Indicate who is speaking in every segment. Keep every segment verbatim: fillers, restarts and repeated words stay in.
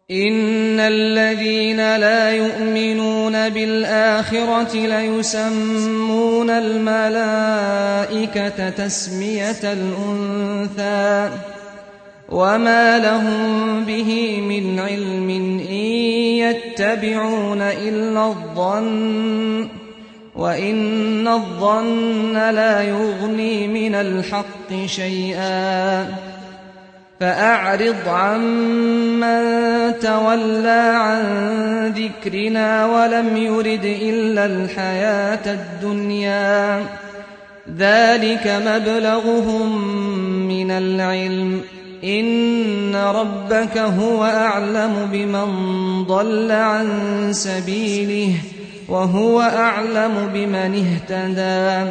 Speaker 1: إن الذين لا يؤمنون بالآخرة ليسمون الملائكة تسمية الأنثى وما لهم به من علم إن يتبعون إلا الظن وإن الظن لا يغني من الحق شيئا فأعرض عمن تولى عن ذكرنا ولم يرد إلا الحياة الدنيا ذلك مبلغهم من العلم إن ربك هو أعلم بمن ضل عن سبيله وهو أعلم بمن اهتدى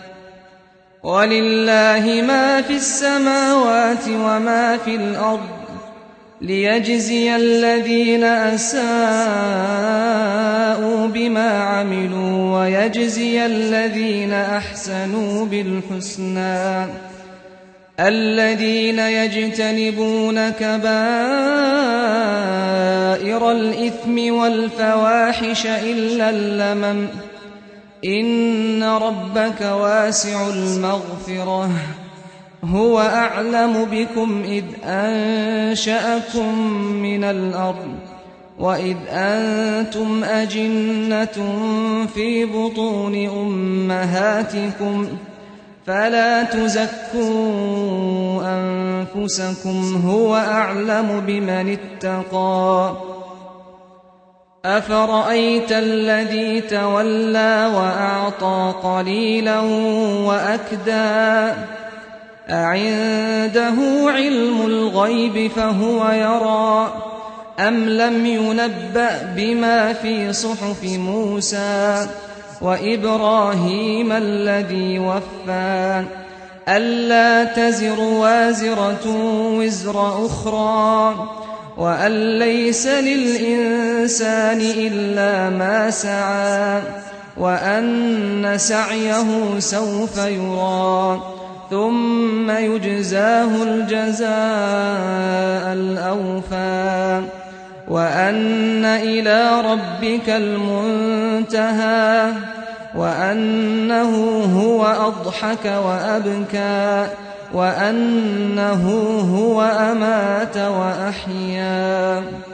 Speaker 1: ولله ما في السماوات وما في الأرض ليجزي الذين أساءوا بما عملوا ويجزي الذين أحسنوا بالحسنى الذين يجتنبون كبائر الإثم والفواحش إلا اللمم إن ربك واسع المغفرة هو أعلم بكم إذ أنشأكم من الأرض وإذ أنتم أجنة في بطون أمهاتكم فلا تزكوا أنفسكم هو أعلم بمن اتقى أفرأيت الذي تولى وأعطى قليلا وأكدى أعنده علم الغيب فهو يرى أم لم ينبأ بما في صحف موسى وإبراهيم الذي وفى ألا تزر وازرة وزر أخرى وأن ليس للإنسان إلا ما سعى وأن سعيه سوف يرى ثم يجزاه الجزاء الأوفى وأن إلى ربك المنتهى وأنه هو أضحك وأبكى وأنه هو أمات وأحيا